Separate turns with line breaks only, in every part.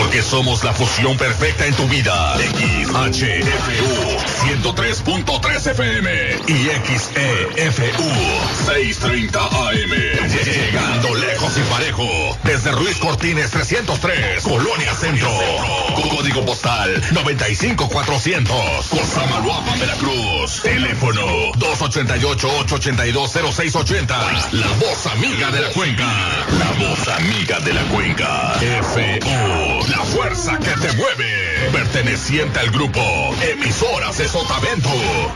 Porque somos la fusión perfecta en tu vida. XHFU 103.3 FM y XEFU 630 AM. Llegando lejos y parejo. Desde Ruiz Cortines 303, Colonia Centro. Código postal 95400. Cosamaloapan, Veracruz. Teléfono 288-882-0680. La voz amiga de la cuenca. La voz amiga de la cuenca. FU, la fuerza que te mueve. Perteneciente al grupo Emisoras de Sotavento.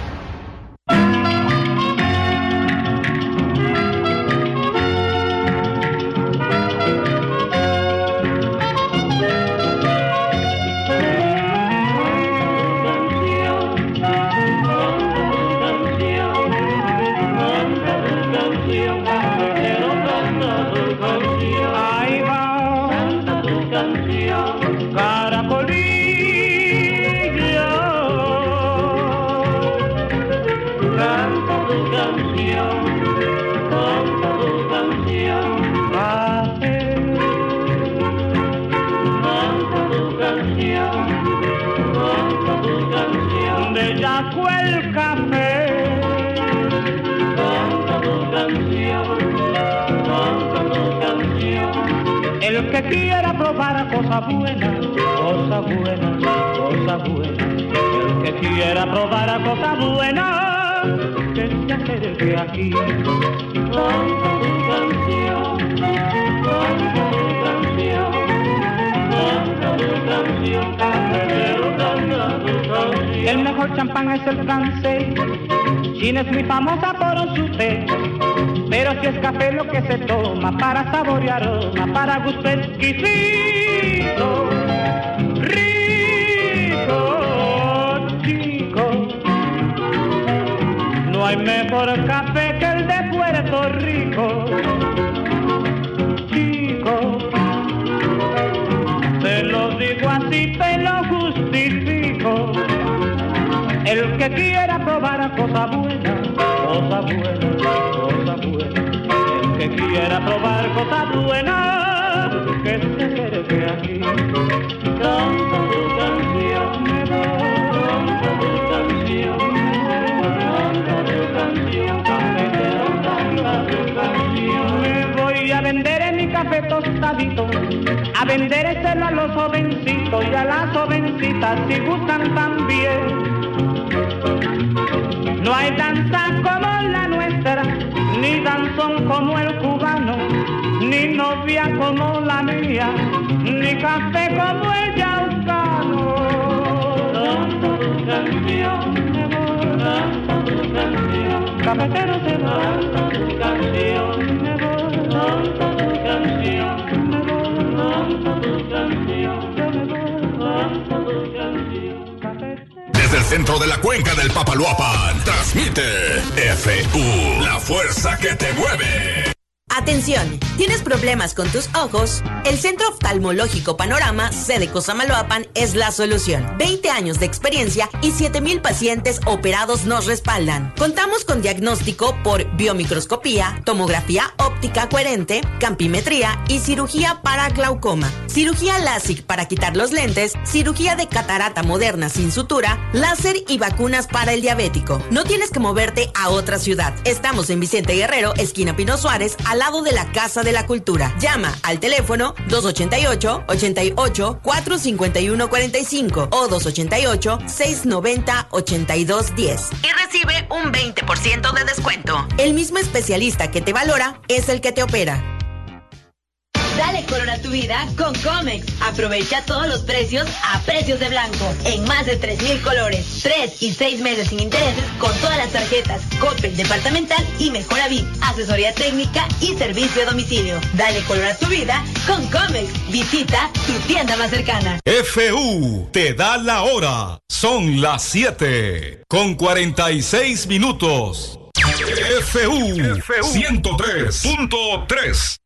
El que quiera probar cosas buenas, cosas buenas, cosas buenas. El que quiera probar cosas buenas, que se acerque aquí. Canta tu canción, canta tu canción, canta tu canción, cafetero, canta tu canción. El mejor champán es el francés, China es muy famosa por su té. Pero si es café lo que se toma para sabor y aroma, para gusto exquisito, rico, chico. No hay mejor café que el de Puerto Rico, chico. Te lo digo así, te lo justifico. El que quiera probar cosas buenas, cosas buenas, cosas buenas. El que quiera probar cosas buenas, que se acerque aquí. Canta tu canción, canta tu canción, canta tu canción, cafetero, canta tu canción. Me voy a vender en mi café tostadito, a vendérselo a los jovencitos y a las jovencitas si gustan también. No hay danza como la nuestra, ni danzón como el cubano, ni novia como la mía, ni café como el yaucano. Canta tu canción, canta tu canción, cafetero se va. Canta tu canción, canta tu canción, canta tu canción, canta tu canción.
Desde el centro de la cuenca del Papaloapan, transmite FU, la fuerza que te mueve.
Atención, ¿tienes problemas con tus ojos? El Centro Oftalmológico Panorama, sede Cosamaloapan, es la solución. 20 años de experiencia y 7,000 pacientes operados nos respaldan. Contamos con diagnóstico por biomicroscopía, tomografía óptica coherente, campimetría y cirugía para glaucoma. Cirugía LASIK para quitar los lentes, cirugía de catarata moderna sin sutura, láser y vacunas para el diabético. No tienes que moverte a otra ciudad. Estamos en Vicente Guerrero, esquina Pino Suárez, al lado de la Casa de la Cultura. Llama al teléfono 288-451-45 o 288-690-8210 y recibe un 20% de descuento. El mismo especialista que te valora es el que te opera.
Dale color a tu vida con Comex. Aprovecha todos los precios a precios de blanco en más de 3,000 colores. 3 y 6 meses sin intereses con todas las tarjetas Coppel, Departamental y Mejora VIP. Asesoría técnica y servicio de domicilio. Dale color a tu vida con Comex. Visita tu tienda más cercana.
FU te da la hora. Son las 7:46. FU 103.3.